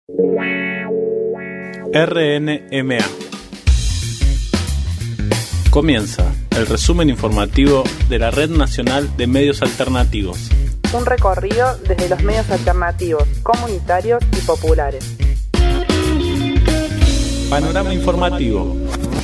RNMA. Comienza el resumen informativo de la Red Nacional de Medios Alternativos. Un recorrido desde los medios alternativos, comunitarios y populares. Panorama informativo.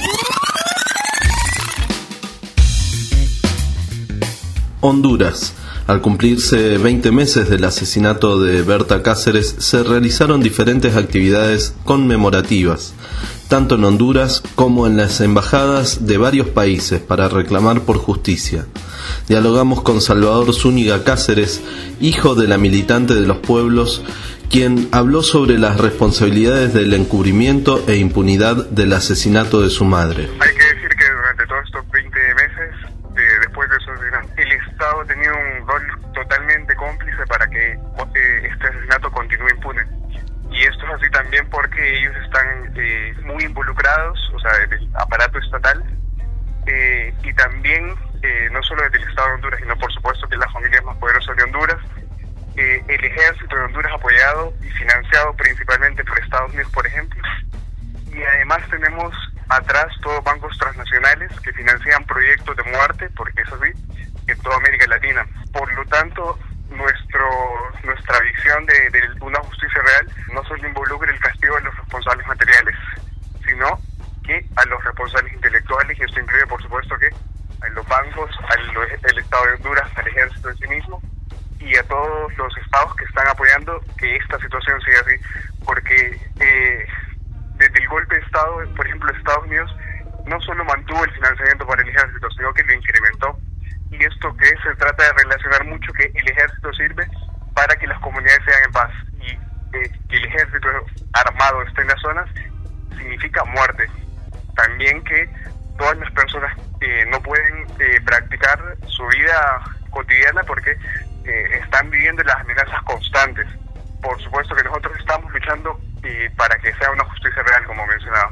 Honduras. Al cumplirse 20 meses del asesinato de Berta Cáceres, se realizaron diferentes actividades conmemorativas, tanto en Honduras como en las embajadas de varios países para reclamar por justicia. Dialogamos con Salvador Zúñiga Cáceres, hijo de la militante de los pueblos, quien habló sobre las responsabilidades del encubrimiento e impunidad del asesinato de su madre. Hay que decir que durante todos estos 20 meses, después de su asesinato, el Estado ha tenido un rol totalmente cómplice para que este asesinato continúe impune. Y esto es así también porque ellos están muy involucrados, o sea, del aparato estatal, y también no solo desde el Estado de Honduras, sino por supuesto que las familias más poderosas de Honduras, el ejército de Honduras apoyado y financiado principalmente por Estados Unidos, por ejemplo, y además tenemos atrás todos bancos transnacionales que financian proyectos de muerte, porque es así, en toda América Latina. Por lo tanto, nuestra visión de una justicia real no solo involucra el castigo de los responsables materiales, sino que a los responsables intelectuales, y esto incluye por supuesto que a los bancos, al Estado de Honduras, al ejército en sí mismo, y a todos los estados que están apoyando que esta situación siga así, porque desde el golpe de Estado, por ejemplo, Estados Unidos no solo mantuvo el financiamiento para el ejército, sino que lo incrementó. Y esto que se trata de relacionar mucho, que el ejército sirve para que las comunidades sean en paz, y que el ejército armado esté en las zonas significa muerte. También que todas las personas no pueden practicar su vida cotidiana porque están viviendo las amenazas constantes. Por supuesto que nosotros estamos luchando para que sea una justicia real, como mencionaba.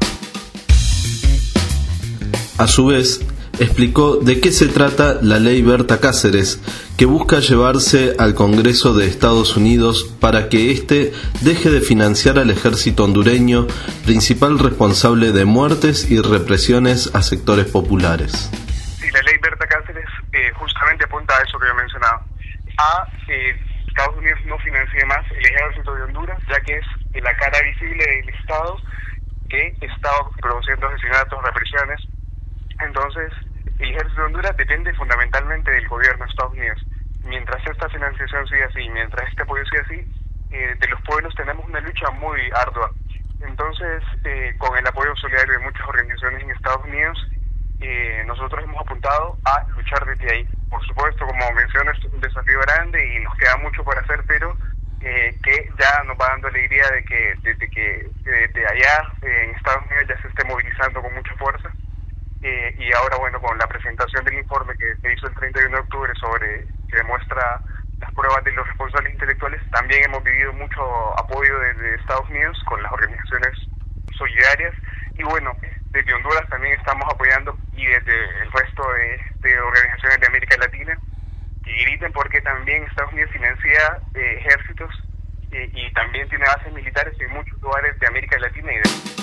A su vez, explicó de qué se trata la ley Berta Cáceres, que busca llevarse al Congreso de Estados Unidos para que éste deje de financiar al ejército hondureño, principal responsable de muertes y represiones a sectores populares. Sí, la ley Berta Cáceres justamente apunta a eso que yo mencionaba, a Estados Unidos no financie más el ejército de Honduras, ya que es la cara visible del Estado que está produciendo asesinatos, represiones. Entonces, el ejército de Honduras depende fundamentalmente del gobierno de Estados Unidos. Mientras esta financiación siga así, mientras este apoyo siga así, de los pueblos tenemos una lucha muy ardua. Entonces, con el apoyo solidario de muchas organizaciones en Estados Unidos, nosotros hemos apuntado a luchar desde ahí. Por supuesto, como mencionas, es un desafío grande y nos queda mucho por hacer, pero que ya nos va dando alegría de que desde allá en Estados Unidos ya se esté movilizando con mucha fuerza. Y ahora, bueno, con la presentación del informe que se hizo el 31 de octubre que demuestra las pruebas de los responsables intelectuales, también hemos vivido mucho apoyo desde Estados Unidos con las organizaciones solidarias, y bueno, desde Honduras también estamos apoyando, y desde el resto de organizaciones de América Latina, que griten, porque también Estados Unidos financia ejércitos y también tiene bases militares en muchos lugares de América Latina y de...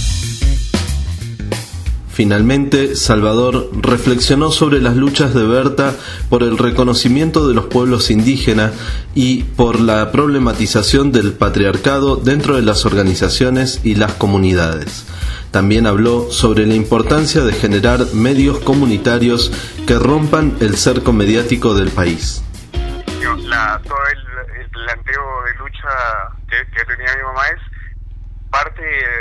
Finalmente, Salvador reflexionó sobre las luchas de Berta por el reconocimiento de los pueblos indígenas y por la problematización del patriarcado dentro de las organizaciones y las comunidades. También habló sobre la importancia de generar medios comunitarios que rompan el cerco mediático del país. Todo el planteo de lucha que tenía mi mamá es parte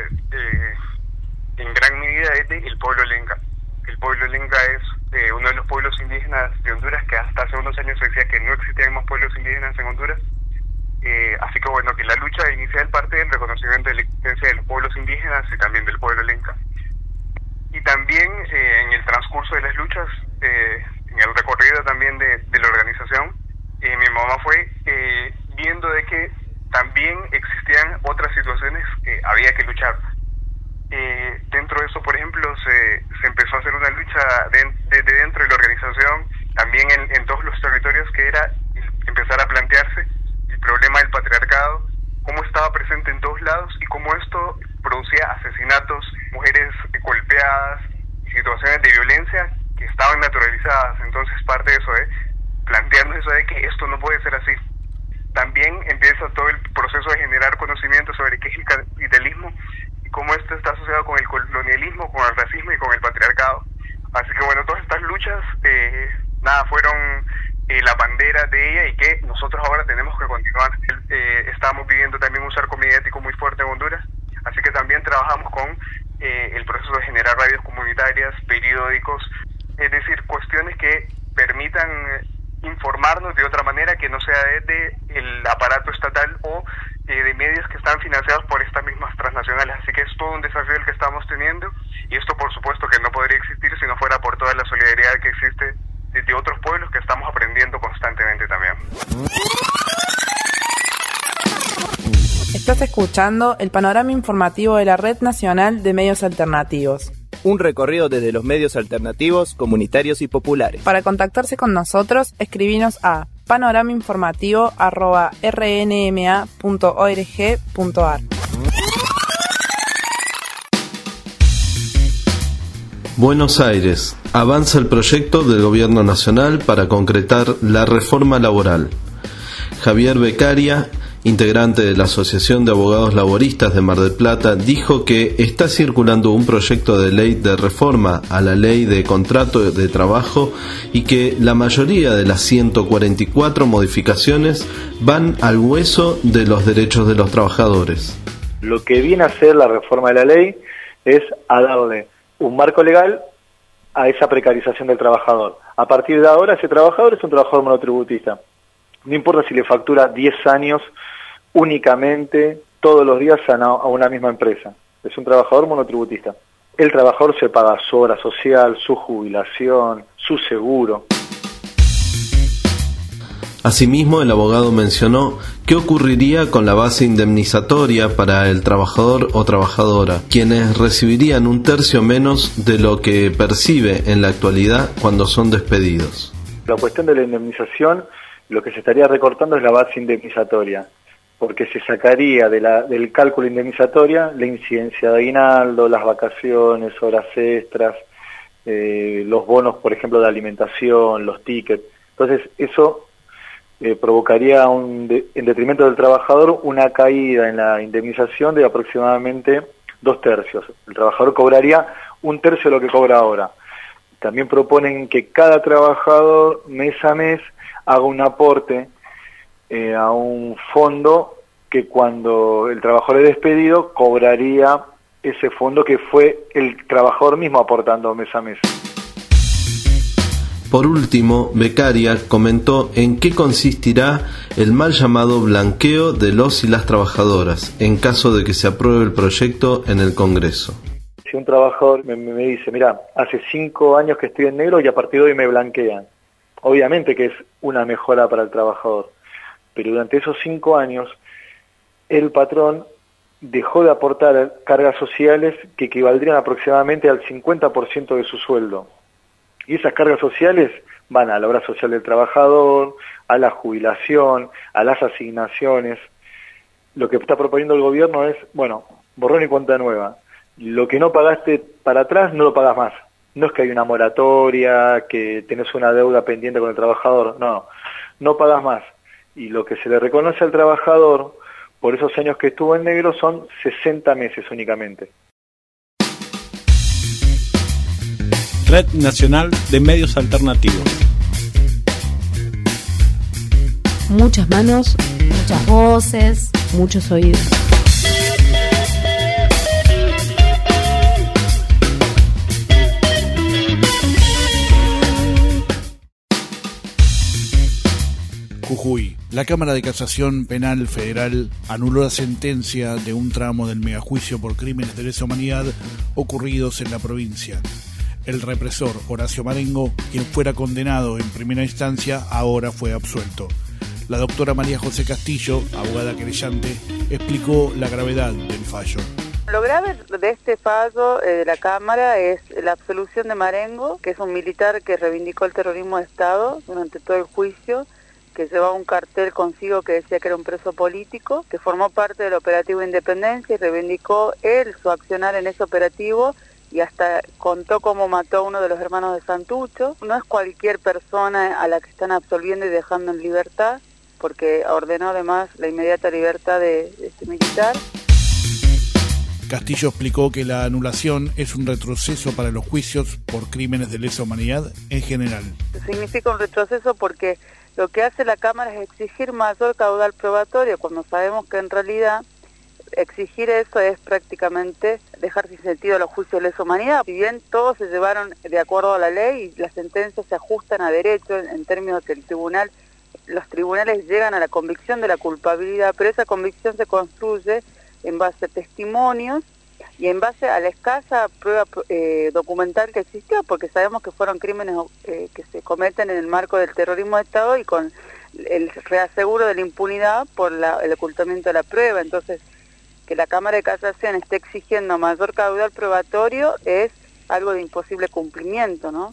en gran medida es del pueblo lenca. El pueblo lenca es uno de los pueblos indígenas de Honduras, que hasta hace unos años se decía que no existían más pueblos indígenas en Honduras. Así que bueno, que la lucha inicial parte del reconocimiento de la existencia de los pueblos indígenas y también del pueblo lenca. Y también en el transcurso de las luchas, en el recorrido también de la organización, mi mamá fue viendo de que también existían otras situaciones que había que luchar. Dentro de eso, por ejemplo, se empezó a hacer una lucha desde dentro de la organización, también en todos los territorios, que era empezar a plantearse el problema del patriarcado, cómo estaba presente en todos lados asesinatos, mujeres golpeadas, situaciones de violencia que estaban naturalizadas. Entonces parte de eso, plantearnos eso de que esto no puede ser así. También empieza todo el proceso de generar conocimiento sobre qué es el capitalismo y cómo esto está asociado con el colonialismo, con el racismo y con el patriarcado. Así que bueno, todas estas luchas fueron la bandera de ella y que nosotros ahora tenemos que continuar. Estamos viviendo también un cerco mediático muy fuerte en Honduras, así que también trabajamos con el proceso de generar radios comunitarias, periódicos, es decir, cuestiones que permitan informarnos de otra manera que no sea desde el aparato estatal o de medios que están financiados por estas mismas transnacionales. Así que es todo un desafío el que estamos teniendo, y esto por supuesto que no podría existir si no fuera por toda la solidaridad que existe de otros pueblos que estamos aprendiendo constantemente también. Estás escuchando el panorama informativo de la Red Nacional de Medios Alternativos. Un recorrido desde los medios alternativos, comunitarios y populares. Para contactarse con nosotros, escribinos a panoramainformativo@rnma.org.ar. Buenos Aires. Avanza el proyecto del Gobierno Nacional para concretar la reforma laboral. Javier Beccaria, integrante de la Asociación de Abogados Laboristas de Mar del Plata, dijo que está circulando un proyecto de ley de reforma a la ley de contrato de trabajo y que la mayoría de las 144 modificaciones van al hueso de los derechos de los trabajadores. Lo que viene a hacer la reforma de la ley es a darle un marco legal a esa precarización del trabajador. A partir de ahora, ese trabajador es un trabajador monotributista. No importa si le factura 10 años únicamente, todos los días a una misma empresa. Es un trabajador monotributista. El trabajador se paga su obra social, su jubilación, su seguro. Asimismo, el abogado mencionó qué ocurriría con la base indemnizatoria para el trabajador o trabajadora, quienes recibirían un tercio menos de lo que percibe en la actualidad cuando son despedidos. La cuestión de la indemnización, lo que se estaría recortando es la base indemnizatoria, porque se sacaría del cálculo indemnizatoria la incidencia de aguinaldo, las vacaciones, horas extras, los bonos, por ejemplo, de alimentación, los tickets. Entonces, eso provocaría en detrimento del trabajador una caída en la indemnización de aproximadamente 2/3. El trabajador cobraría 1/3 de lo que cobra ahora. También proponen que cada trabajador mes a mes haga un aporte a un fondo que cuando el trabajador es despedido cobraría ese fondo que fue el trabajador mismo aportando mes a mes. Por último, Beccaria comentó en qué consistirá el mal llamado blanqueo de los y las trabajadoras en caso de que se apruebe el proyecto en el Congreso. Si un trabajador me dice, mira, hace 5 años que estoy en negro y a partir de hoy me blanquean, obviamente que es una mejora para el trabajador, pero durante esos 5 años el patrón dejó de aportar cargas sociales que equivaldrían aproximadamente al 50% de su sueldo. Y esas cargas sociales van a la obra social del trabajador, a la jubilación, a las asignaciones. Lo que está proponiendo el gobierno es, bueno, borrón y cuenta nueva. Lo que no pagaste para atrás no lo pagas más. No es que hay una moratoria, que tenés una deuda pendiente con el trabajador, no pagas más. Y lo que se le reconoce al trabajador por esos años que estuvo en negro son 60 meses únicamente. Red Nacional de Medios Alternativos. Muchas manos, muchas voces, muchos oídos. Jujuy. La Cámara de Casación Penal Federal anuló la sentencia de un tramo del megajuicio por crímenes de lesa humanidad ocurridos en la provincia. El represor Horacio Marengo, quien fuera condenado en primera instancia, ahora fue absuelto. La doctora María José Castillo, abogada querellante, explicó la gravedad del fallo. Lo grave de este fallo de la Cámara es la absolución de Marengo, que es un militar que reivindicó el terrorismo de Estado durante todo el juicio que llevaba un cartel consigo que decía que era un preso político, que formó parte del operativo Independencia y reivindicó él su accionar en ese operativo y hasta contó cómo mató a uno de los hermanos de Santucho. No es cualquier persona a la que están absolviendo y dejando en libertad, porque ordenó además la inmediata libertad de este militar. Castillo explicó que la anulación es un retroceso para los juicios por crímenes de lesa humanidad en general. Significa un retroceso porque lo que hace la Cámara es exigir mayor caudal probatorio, cuando sabemos que en realidad exigir eso es prácticamente dejar sin sentido los juicios de lesa humanidad. Si bien todos se llevaron de acuerdo a la ley y las sentencias se ajustan a derecho en términos que los tribunales llegan a la convicción de la culpabilidad, pero esa convicción se construye en base a testimonios y en base a la escasa prueba documental que existió, porque sabemos que fueron crímenes que se cometen en el marco del terrorismo de Estado y con el reaseguro de la impunidad por el ocultamiento de la prueba. Entonces, que la Cámara de Casación esté exigiendo mayor caudal probatorio es algo de imposible cumplimiento, ¿no?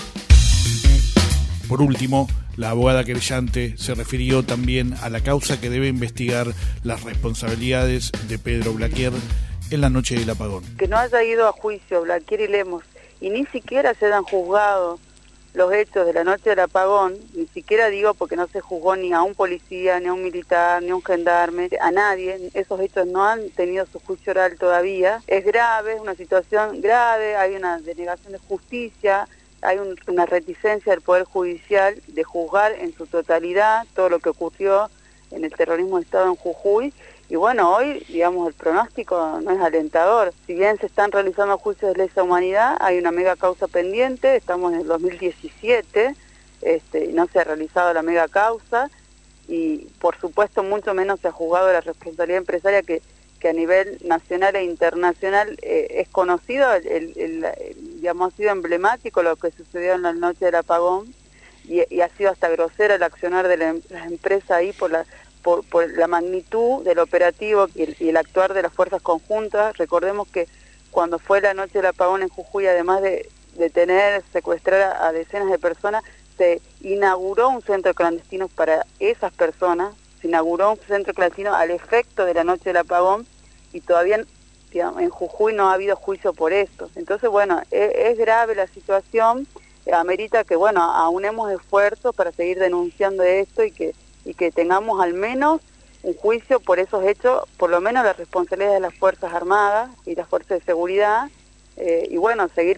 Por último, la abogada querellante se refirió también a la causa que debe investigar las responsabilidades de Pedro Blaquier en la noche del apagón. Que no haya ido a juicio Blaquier y Lemos y ni siquiera se hayan juzgado los hechos de la noche del apagón, ni siquiera digo porque no se juzgó ni a un policía, ni a un militar, ni a un gendarme, a nadie, esos hechos no han tenido su juicio oral todavía. Es grave, es una situación grave, hay una denegación de justicia, hay una reticencia del Poder Judicial de juzgar en su totalidad todo lo que ocurrió en el terrorismo de Estado en Jujuy. Y bueno, hoy, digamos, el pronóstico no es alentador. Si bien se están realizando juicios de lesa humanidad, hay una mega causa pendiente, estamos en el 2017, no se ha realizado la mega causa y por supuesto mucho menos se ha juzgado la responsabilidad empresaria que a nivel nacional e internacional es conocido, digamos, ha sido emblemático lo que sucedió en la noche del apagón y ha sido hasta grosera el accionar de las empresas ahí por la magnitud del operativo y el actuar de las fuerzas conjuntas. Recordemos que cuando fue la noche del apagón en Jujuy, además de detener, secuestrar a decenas de personas, se inauguró un centro clandestino para esas personas, se inauguró un centro clandestino al efecto de la noche del apagón y todavía, digamos, en Jujuy no ha habido juicio por esto. Entonces, bueno, es grave la situación, amerita que, bueno, aunemos esfuerzos para seguir denunciando esto y que tengamos al menos un juicio por esos hechos, por lo menos la responsabilidad de las Fuerzas Armadas y las Fuerzas de Seguridad, y bueno, seguir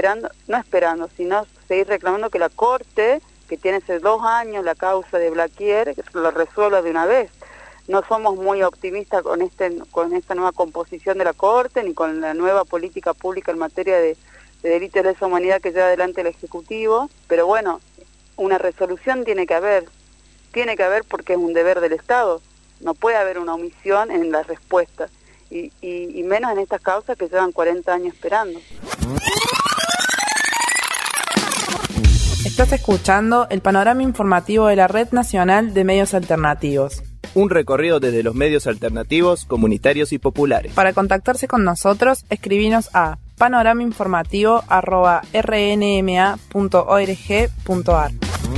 sino seguir reclamando que la Corte, que tiene hace 2 años la causa de Blaquier, que lo resuelva de una vez. No somos muy optimistas con esta nueva composición de la Corte, ni con la nueva política pública en materia de delitos de lesa humanidad que lleva adelante el Ejecutivo, pero bueno, una resolución tiene que haber porque es un deber del Estado, no puede haber una omisión en la respuesta, y menos en estas causas que llevan 40 años esperando. Estás escuchando el panorama informativo de la Red Nacional de Medios Alternativos. Un recorrido desde los medios alternativos, comunitarios y populares. Para contactarse con nosotros, escribinos a panoramainformativo@rnma.org.ar.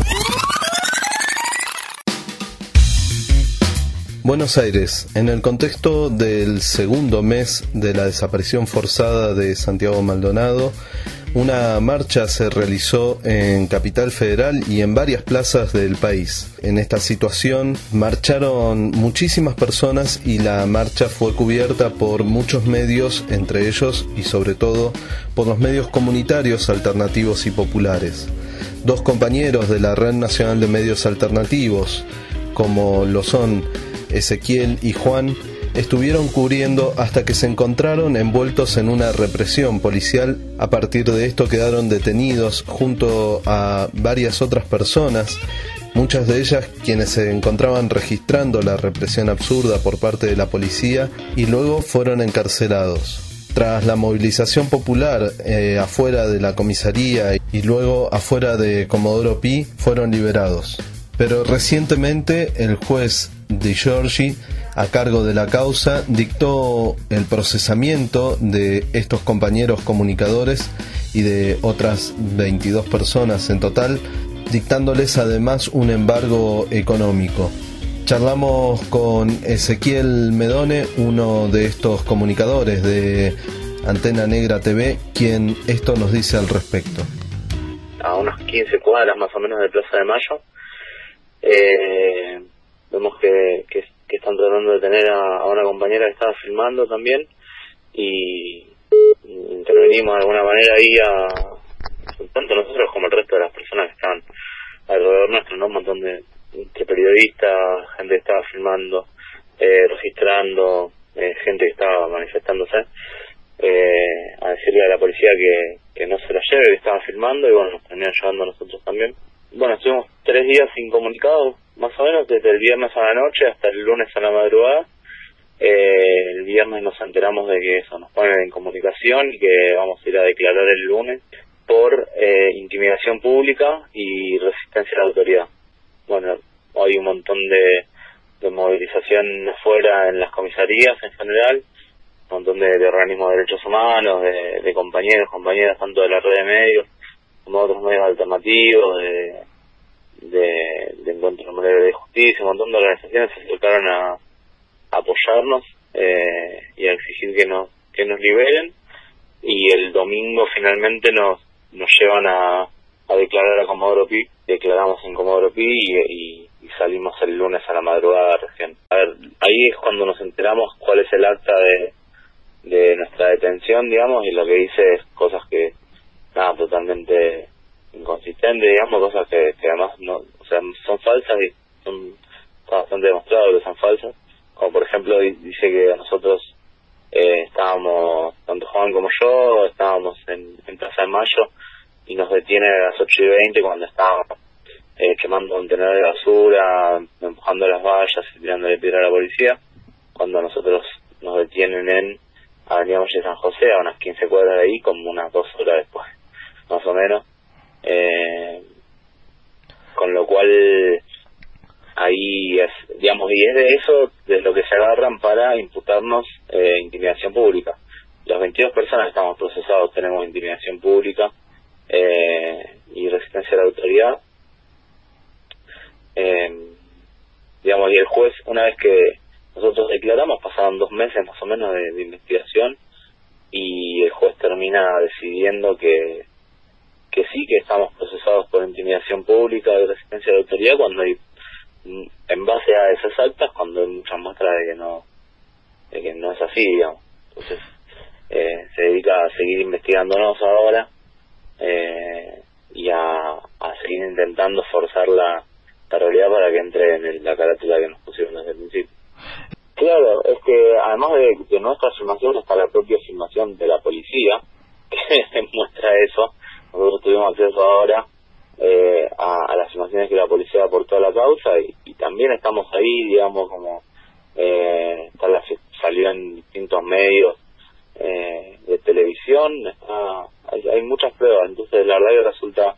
Buenos Aires, en el contexto del segundo mes de la desaparición forzada de Santiago Maldonado, una marcha se realizó en Capital Federal y en varias plazas del país. En esta situación marcharon muchísimas personas y la marcha fue cubierta por muchos medios, entre ellos y sobre todo por los medios comunitarios, alternativos y populares. 2 compañeros de la Red Nacional de Medios Alternativos, como lo son Ezequiel y Juan, estuvieron cubriendo hasta que se encontraron envueltos en una represión policial. A partir de esto quedaron detenidos junto a varias otras personas, muchas de ellas quienes se encontraban registrando la represión absurda por parte de la policía, y luego fueron encarcelados. Tras la movilización popular afuera de la comisaría y luego afuera de Comodoro Pi, fueron liberados. Pero recientemente el juez Di Giorgi, a cargo de la causa, dictó el procesamiento de estos compañeros comunicadores y de otras 22 personas en total dictándoles además un embargo económico. Charlamos con Ezequiel Medone, uno de estos comunicadores de Antena Negra TV, quien esto nos dice al respecto. A unas 15 cuadras más o menos de Plaza de Mayo, vemos que están tratando de detener a una compañera que estaba filmando también, y intervenimos de alguna manera ahí, tanto nosotros como el resto de las personas que estaban alrededor nuestro, ¿no? Un montón de periodistas, gente que estaba filmando, registrando, gente que estaba manifestándose, a decirle a la policía que no se la lleve, que estaba filmando, y bueno, nos terminan llevando a nosotros también. Bueno, estuvimos 3 días incomunicados, más o menos, desde el viernes a la noche hasta el lunes a la madrugada. El viernes nos enteramos de que eso, nos ponen en comunicación y que vamos a ir a declarar el lunes por intimidación pública y resistencia a la autoridad. Bueno, hay un montón de movilización afuera en las comisarías en general, un montón de organismos de derechos humanos, de compañeros, compañeras, tanto de la red de medios como de otros medios alternativos, de Encuentro Monero de Justicia, un montón de organizaciones se acercaron a apoyarnos y a exigir que nos liberen, y el domingo finalmente nos llevan a declarar a Comodoro Pi. Declaramos en Comodoro Pi y salimos el lunes a la madrugada recién. A ver, ahí es cuando nos enteramos cuál es el acta de nuestra detención, digamos, y lo que dice es cosas que, nada, totalmente inconsistentes, digamos, cosas que además no, o sea, son falsas y está bastante demostrado que son falsas. Como por ejemplo dice que nosotros estábamos, tanto Juan como yo, estábamos en Plaza de Mayo y nos detiene a las 8:20 cuando estábamos quemando contenedores de basura, empujando las vallas y tirándole piedra a la policía, cuando nosotros nos detienen en Avenida Valle de San José, a unas 15 cuadras de ahí, como unas 2 horas después, más o menos. Con lo cual ahí es, digamos, y es de eso de lo que se agarran para imputarnos intimidación pública. Las 22 personas que estamos procesados tenemos intimidación pública y resistencia a la autoridad. Digamos, y el juez, una vez que nosotros declaramos, pasaron 2 meses más o menos de investigación, y el juez termina decidiendo que sí, que estamos procesados por intimidación pública y resistencia a la autoridad, cuando hay, en base a esas actas, cuando hay muchas muestras de que no es así, digamos. Entonces se dedica a seguir investigándonos ahora y a seguir intentando forzar la realidad para que entre en la carátula que nos pusieron desde el principio. Claro, es que además de nuestra afirmación está la propia afirmación de la policía, que muestra eso. Nosotros tuvimos acceso ahora a las afirmaciones que la policía aportó a la causa, y también estamos ahí, digamos, como salió en distintos medios de televisión, hay muchas pruebas. Entonces la verdad que resulta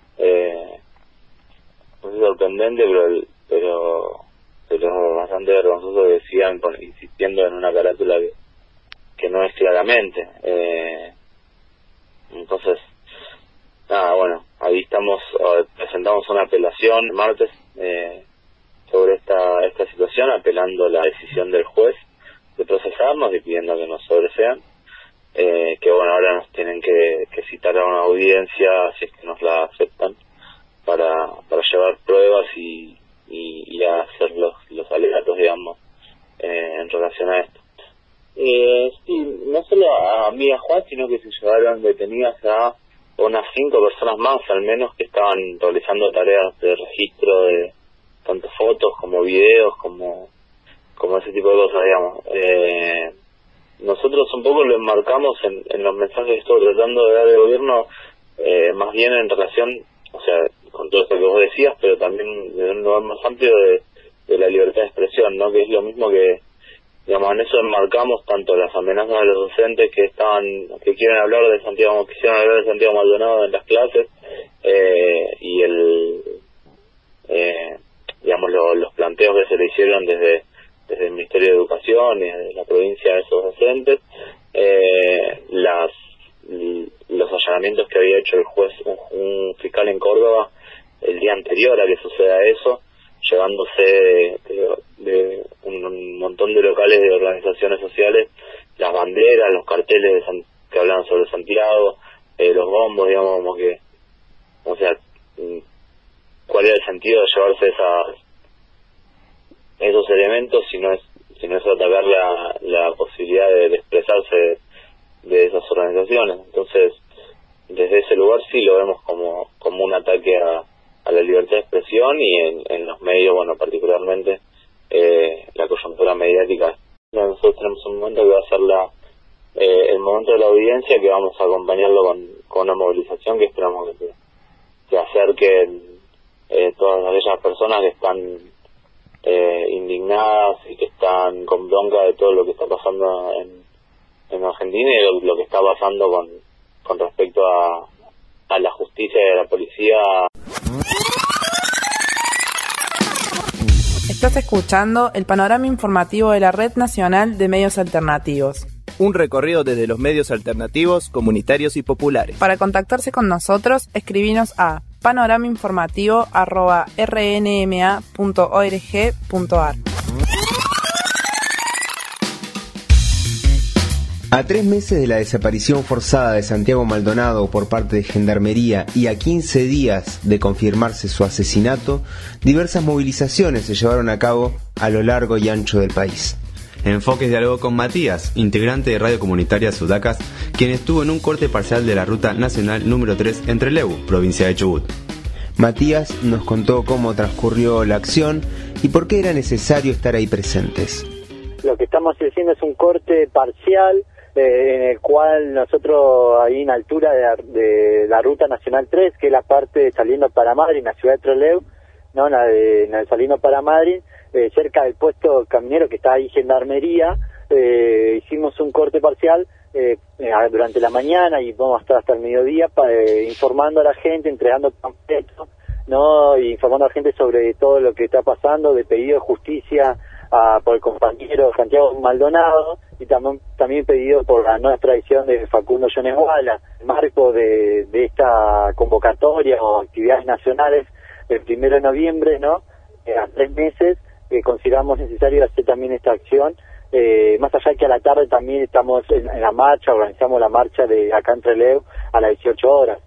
sorprendente, pero bastante vergonzoso que sigan insistiendo en una carátula que no es claramente. Entonces, nada, bueno, ahí presentamos una apelación el martes sobre esta situación, apelando la decisión del juez de procesarnos y pidiendo que nos sobresean, que bueno, ahora nos tienen que citar a una audiencia, si es que nos la aceptan, para llevar pruebas y hacer los alegatos, digamos, en relación a esto. Sí, no solo a mí y a Juan, sino que se llevaron detenidas a unas 5 personas más, al menos, que estaban realizando tareas de registro de tanto fotos como videos, como ese tipo de cosas, digamos. Nosotros un poco lo enmarcamos en los mensajes que estuvo tratando de dar el gobierno, más bien en relación, o sea, con todo esto que vos decías, pero también de un lugar más amplio de la libertad de expresión, ¿no? Que es lo mismo que, digamos, en eso enmarcamos tanto las amenazas a los docentes que quieren hablar de Santiago, quisieron hablar de Santiago Maldonado en las clases, y digamos, los planteos que se le hicieron desde el Ministerio de Educación y desde la provincia de esos docentes, los allanamientos que había hecho el juez, un fiscal en Córdoba, el día anterior a que suceda eso, llevándose de un montón de locales de organizaciones sociales las banderas, los carteles que hablaban sobre Santiago, los bombos, digamos, como que, o sea, ¿cuál era el sentido de llevarse esos elementos si no es atacar la posibilidad de expresarse de esas organizaciones? Entonces, desde ese lugar sí lo vemos como un ataque a la libertad de expresión, y en los medios, bueno, particularmente la coyuntura mediática. Nosotros tenemos un momento que va a ser el momento de la audiencia, que vamos a acompañarlo con una movilización que esperamos que acerquen todas aquellas personas que están indignadas y que están con bronca de todo lo que está pasando en Argentina, y lo que está pasando con respecto a la justicia y a la policía. Estás escuchando el panorama informativo de la Red Nacional de Medios Alternativos. Un recorrido desde los medios alternativos, comunitarios y populares. Para contactarse con nosotros, escribinos a panoramainformativo@rnma.org.ar. A 3 meses de la desaparición forzada de Santiago Maldonado por parte de Gendarmería y a 15 días de confirmarse su asesinato, diversas movilizaciones se llevaron a cabo a lo largo y ancho del país. Enfoques dialogó con Matías, integrante de Radio Comunitaria Sudacas, quien estuvo en un corte parcial de la Ruta Nacional número 3 en Trelew, provincia de Chubut. Matías nos contó cómo transcurrió la acción y por qué era necesario estar ahí presentes. Lo que estamos haciendo es un corte parcial en el cual nosotros ahí en altura de la Ruta Nacional 3, que es la parte saliendo para Madrid, en la ciudad de Trelew, ¿no? La de saliendo para Madrid, cerca del puesto caminero que está ahí Gendarmería, hicimos un corte parcial durante la mañana y vamos a estar hasta el mediodía informando a la gente, entregando panfletos, ¿no? Y informando a la gente sobre todo lo que está pasando, de pedido de justicia por el compañero Santiago Maldonado, y también pedido por la nueva extradición de Facundo Jones Wala. En el marco de esta convocatoria o actividades nacionales el 1 de noviembre, ¿no? A 3 meses, consideramos necesario hacer también esta acción. Más allá que a la tarde también estamos en la marcha, organizamos la marcha de acá en Trelew a las 18 horas.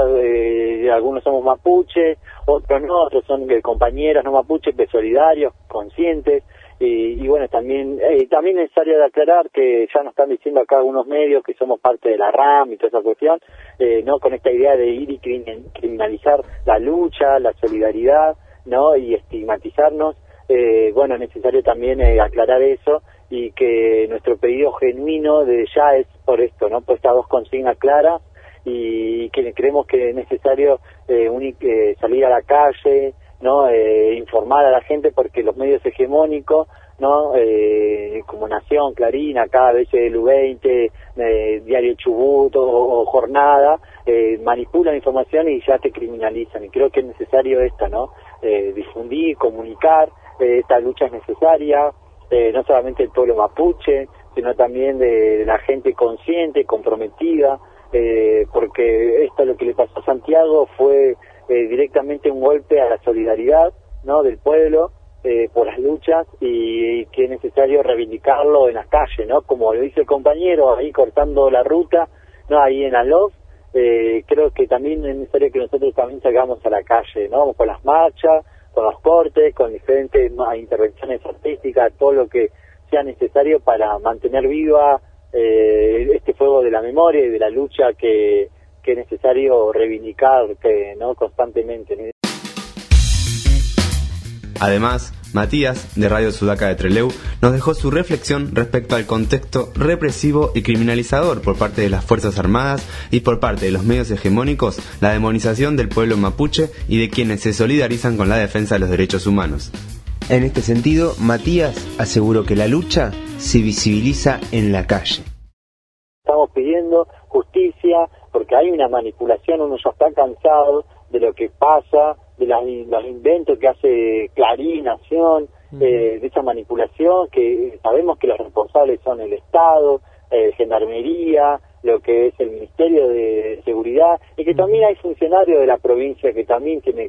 Algunos somos mapuches, otros no, otros son compañeros no mapuches, de solidarios, conscientes. Y bueno, también es necesario de aclarar que ya nos están diciendo acá algunos medios que somos parte de la RAM y toda esa cuestión, no, con esta idea de ir y criminalizar la lucha, la solidaridad, ¿no? Y estigmatizarnos. Bueno, es necesario también aclarar eso, y que nuestro pedido genuino de ya es por esto, ¿no? Por estas 2 consignas claras, y que creemos que es necesario salir a la calle, ¿no? Informar a la gente, porque los medios hegemónicos, ¿no? Como Nación, Clarín, acá a veces el U20, Diario Chubut o Jornada, manipulan información y ya te criminalizan, y creo que es necesario ¿no? Difundir, comunicar, esta lucha es necesaria, no solamente del pueblo mapuche, sino también de la gente consciente, comprometida, porque esto lo que le pasó a Santiago fue directamente un golpe a la solidaridad, ¿no? Del pueblo por las luchas, y que es necesario reivindicarlo en las calles, ¿no? Como lo dice el compañero ahí cortando la ruta, ¿no? Ahí en Alof, creo que también es necesario que nosotros también salgamos a la calle, ¿no? Con las marchas, con los cortes, con diferentes intervenciones artísticas, todo lo que sea necesario para mantener viva este fuego de la memoria y de la lucha que es necesario reivindicar, ¿no? Constantemente, ¿no? Además, Matías, de Radio Sudaca de Trelew, nos dejó su reflexión respecto al contexto represivo y criminalizador por parte de las Fuerzas Armadas y por parte de los medios hegemónicos, la demonización del pueblo mapuche y de quienes se solidarizan con la defensa de los derechos humanos. En este sentido, Matías aseguró que la lucha se visibiliza en la calle. Estamos pidiendo justicia porque hay una manipulación, uno ya está cansado de lo que pasa, de los inventos que hace Clarín, Nación, de esa manipulación, que sabemos que los responsables son el Estado, Gendarmería, lo que es el Ministerio de Seguridad, y que también hay funcionarios de la provincia que también tienen que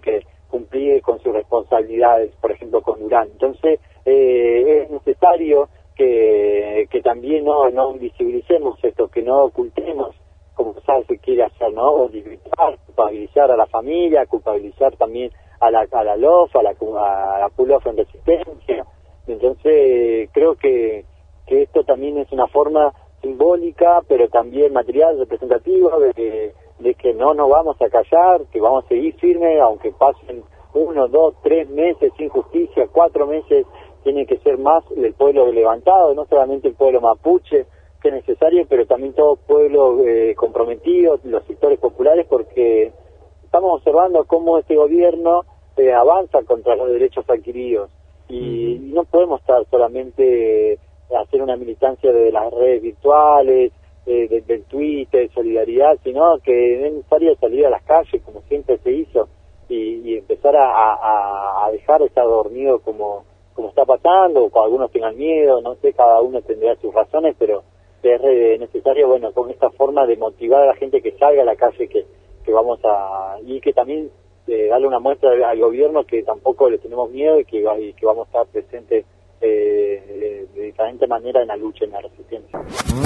cumplir con sus responsabilidades, por ejemplo con Durán. Entonces es necesario que también no invisibilicemos esto, que no ocultemos como se quiere hacer, ¿no? O culpabilizar a la familia, culpabilizar también a la LOF, a la PULOF en resistencia. Entonces creo que esto también es una forma simbólica, pero también material, representativa, de que no nos vamos a callar, que vamos a seguir firmes, aunque pasen 1, 2, 3 meses sin justicia, 4 meses, tiene que ser más el pueblo levantado, no solamente el pueblo mapuche, que es necesario, pero también todo pueblo comprometido, los sectores populares, porque estamos observando cómo este gobierno avanza contra los derechos adquiridos, y no podemos estar solamente hacer una militancia de las redes virtuales, del Twitter, solidaridad, sino que es necesario salir a las calles, como siempre se hizo, y empezar a dejar de estar dormido como está pasando, o algunos tengan miedo, no sé, cada uno tendrá sus razones, pero es necesario, bueno, con esta forma de motivar a la gente que salga a la calle, que vamos y que también darle una muestra al gobierno que tampoco le tenemos miedo y que vamos a estar presentes de diferente manera en la lucha, en la resistencia.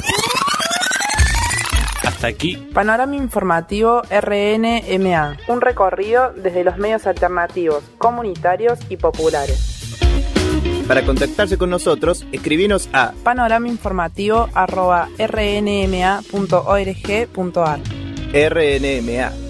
Hasta aquí Panorama Informativo RNMA, un recorrido desde los medios alternativos, comunitarios y populares. Para contactarse con nosotros, escribinos a panoramainformativo@rnma.org.ar. RNMA,